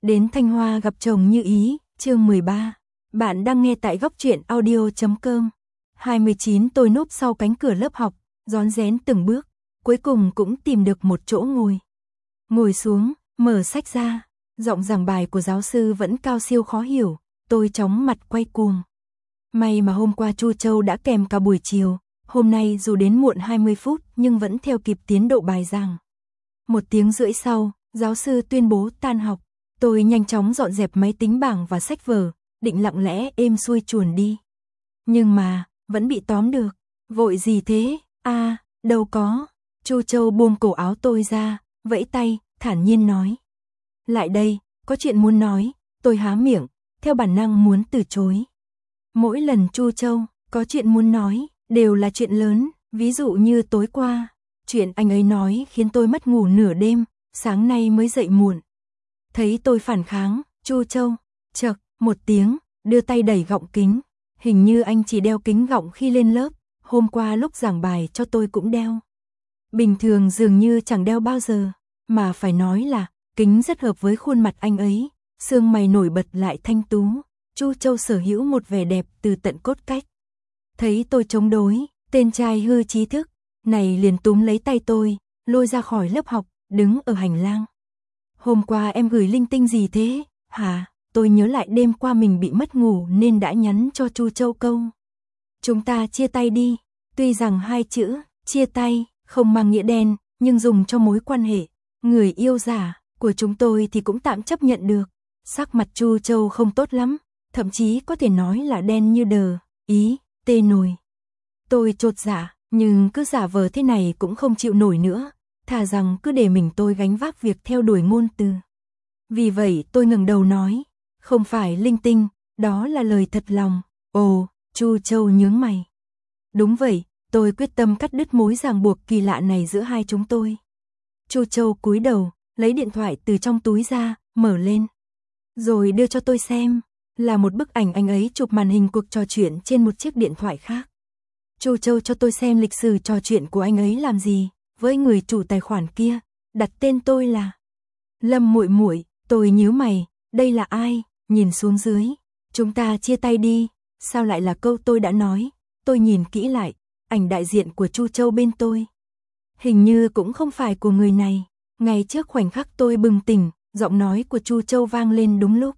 Đến Thanh Hoa gặp chồng như ý, chương 13. Bạn đang nghe tại góc truyện audio.com. 29 tôi núp sau cánh cửa lớp học, rón rén từng bước, cuối cùng cũng tìm được một chỗ ngồi. Ngồi xuống, mở sách ra, giọng giảng bài của giáo sư vẫn cao siêu khó hiểu, tôi chóng mặt quay cuồng. May mà hôm qua Chu Châu đã kèm cả buổi chiều, hôm nay dù đến muộn 20 phút nhưng vẫn theo kịp tiến độ bài giảng. 1 tiếng rưỡi sau, giáo sư tuyên bố tan học. Tôi nhanh chóng dọn dẹp máy tính bảng và sách vở, định lặng lẽ êm xuôi chuồn đi. Nhưng mà, vẫn bị tóm được. Vội gì thế? Đâu có. Chu Châu buông cổ áo tôi ra, vẫy tay, thản nhiên nói. Lại đây, có chuyện muốn nói. Tôi há miệng, theo bản năng muốn từ chối. Mỗi lần Chu Châu có chuyện muốn nói, đều là chuyện lớn, ví dụ như tối qua. Chuyện anh ấy nói khiến tôi mất ngủ nửa đêm, sáng nay mới dậy muộn. Thấy tôi phản kháng, Chu Châu, chậc, một tiếng, đưa tay đẩy gọng kính. Hình như anh chỉ đeo kính gọng khi lên lớp, hôm qua lúc giảng bài cho tôi cũng đeo. Bình thường dường như chẳng đeo bao giờ, mà phải nói là, kính rất hợp với khuôn mặt anh ấy, xương mày nổi bật lại thanh tú. Chu Châu sở hữu một vẻ đẹp từ tận cốt cách. Thấy tôi chống đối, tên trai hư trí thức, này liền túm lấy tay tôi, lôi ra khỏi lớp học, đứng ở hành lang. Hôm qua em gửi linh tinh gì thế, hả? Tôi nhớ lại đêm qua mình bị mất ngủ nên đã nhắn cho Chu Châu câu. Chúng ta chia tay đi, tuy rằng 2 chữ, chia tay, không mang nghĩa đen, nhưng dùng cho mối quan hệ, người yêu giả, của chúng tôi thì cũng tạm chấp nhận được. Sắc mặt Chu Châu không tốt lắm, thậm chí có thể nói là đen như đờ, tê nồi. Tôi chột dạ, nhưng cứ giả vờ thế này cũng không chịu nổi nữa. Thà rằng cứ để mình tôi gánh vác việc theo đuổi ngôn từ. Vì vậy tôi ngẩng đầu nói, không phải linh tinh, đó là lời thật lòng. Ồ, Chu Châu nhướng mày. Đúng vậy, tôi quyết tâm cắt đứt mối ràng buộc kỳ lạ này giữa hai chúng tôi. Chu Châu cúi đầu, lấy điện thoại từ trong túi ra, mở lên. Rồi đưa cho tôi xem, là một bức ảnh anh ấy chụp màn hình cuộc trò chuyện trên một chiếc điện thoại khác. Chu Châu cho tôi xem lịch sử trò chuyện của anh ấy làm gì. Với người chủ tài khoản kia, đặt tên tôi là Lâm Muội Muội. Tôi nhíu mày, đây là ai? Nhìn xuống dưới, chúng ta chia tay đi. Sao lại là câu tôi đã nói? Tôi nhìn kỹ lại, ảnh đại diện của Chu Châu bên tôi. Hình như cũng không phải của người này. Ngay trước khoảnh khắc tôi bừng tỉnh, giọng nói của Chu Châu vang lên đúng lúc.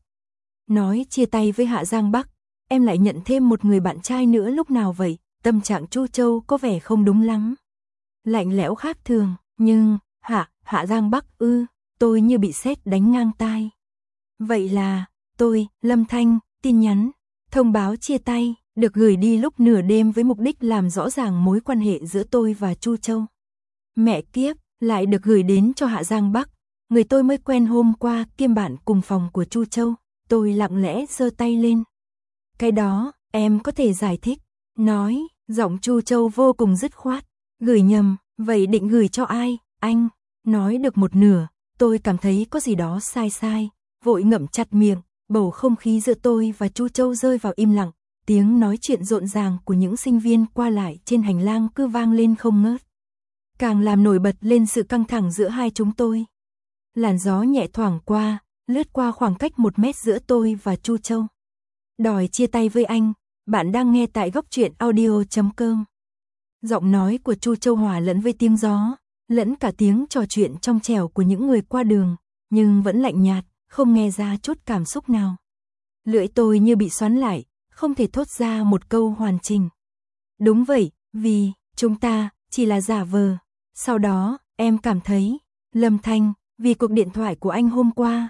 Nói chia tay với Hạ Giang Bắc, em lại nhận thêm một người bạn trai nữa lúc nào vậy? Tâm trạng Chu Châu có vẻ không đúng lắm. Lạnh lẽo khác thường, nhưng, Hạ Giang Bắc tôi như bị sét đánh ngang tai. Vậy là, tôi, Lâm Thanh, tin nhắn, thông báo chia tay, được gửi đi lúc nửa đêm với mục đích làm rõ ràng mối quan hệ giữa tôi và Chu Châu. Mẹ kiếp, lại được gửi đến cho Hạ Giang Bắc, người tôi mới quen hôm qua kiêm bạn cùng phòng của Chu Châu. Tôi lặng lẽ giơ tay lên. Cái đó, em có thể giải thích, nói, giọng Chu Châu vô cùng dứt khoát. Gửi nhầm, vậy định gửi cho ai, anh? Nói được một nửa, tôi cảm thấy có gì đó sai, vội ngậm chặt miệng, bầu không khí giữa tôi và Chu Châu rơi vào im lặng, tiếng nói chuyện rộn ràng của những sinh viên qua lại trên hành lang cứ vang lên không ngớt. Càng làm nổi bật lên sự căng thẳng giữa hai chúng tôi. Làn gió nhẹ thoảng qua, lướt qua khoảng cách 1 mét giữa tôi và Chu Châu. Đòi chia tay với anh, bạn đang nghe tại góc truyện audio.com. Giọng nói của Chu Châu hòa lẫn với tiếng gió, lẫn cả tiếng trò chuyện trong trẻo của những người qua đường, nhưng vẫn lạnh nhạt, không nghe ra chút cảm xúc nào. Lưỡi tôi như bị xoắn lại, không thể thốt ra một câu hoàn chỉnh. Đúng vậy, vì chúng ta chỉ là giả vờ. Sau đó, em cảm thấy, Lâm Thanh, vì cuộc điện thoại của anh hôm qua.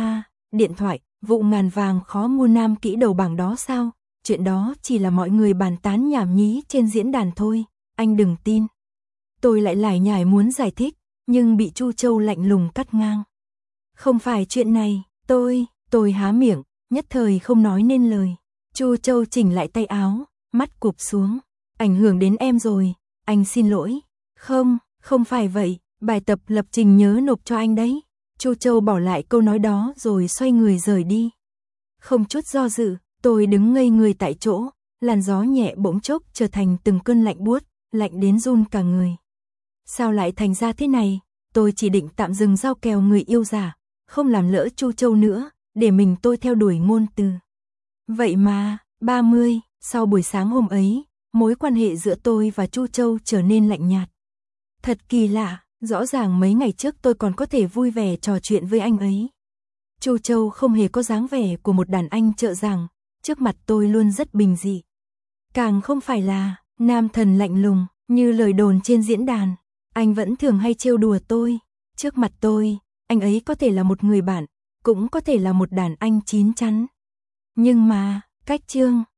Điện thoại, vụ ngàn vàng khó mua nam kỹ đầu bảng đó sao? Chuyện đó chỉ là mọi người bàn tán nhảm nhí trên diễn đàn thôi, anh đừng tin. Tôi lại lải nhải muốn giải thích, nhưng bị Chu Châu lạnh lùng cắt ngang. Không phải chuyện này, tôi há miệng, nhất thời không nói nên lời. Chu Châu chỉnh lại tay áo, mắt cụp xuống. Ảnh hưởng đến em rồi, anh xin lỗi. Không phải vậy, bài tập lập trình nhớ nộp cho anh đấy. Chu Châu bỏ lại câu nói đó rồi xoay người rời đi. Không chút do dự, tôi đứng ngây người tại chỗ, làn gió nhẹ bỗng chốc trở thành từng cơn lạnh buốt, lạnh đến run cả người. Sao lại thành ra thế này? Tôi chỉ định tạm dừng giao kèo người yêu giả, không làm lỡ Chu Châu nữa, để mình tôi theo đuổi ngôn từ. Vậy mà, 30, sau buổi sáng hôm ấy, mối quan hệ giữa tôi và Chu Châu trở nên lạnh nhạt. Thật kỳ lạ, rõ ràng mấy ngày trước tôi còn có thể vui vẻ trò chuyện với anh ấy. Chu Châu không hề có dáng vẻ của một đàn anh trợ giảng, trước mặt tôi luôn rất bình dị. Càng không phải là nam thần lạnh lùng, như lời đồn trên diễn đàn. Anh vẫn thường hay trêu đùa tôi. Trước mặt tôi, anh ấy có thể là một người bạn, cũng có thể là một đàn anh chín chắn. Nhưng mà, cách Chương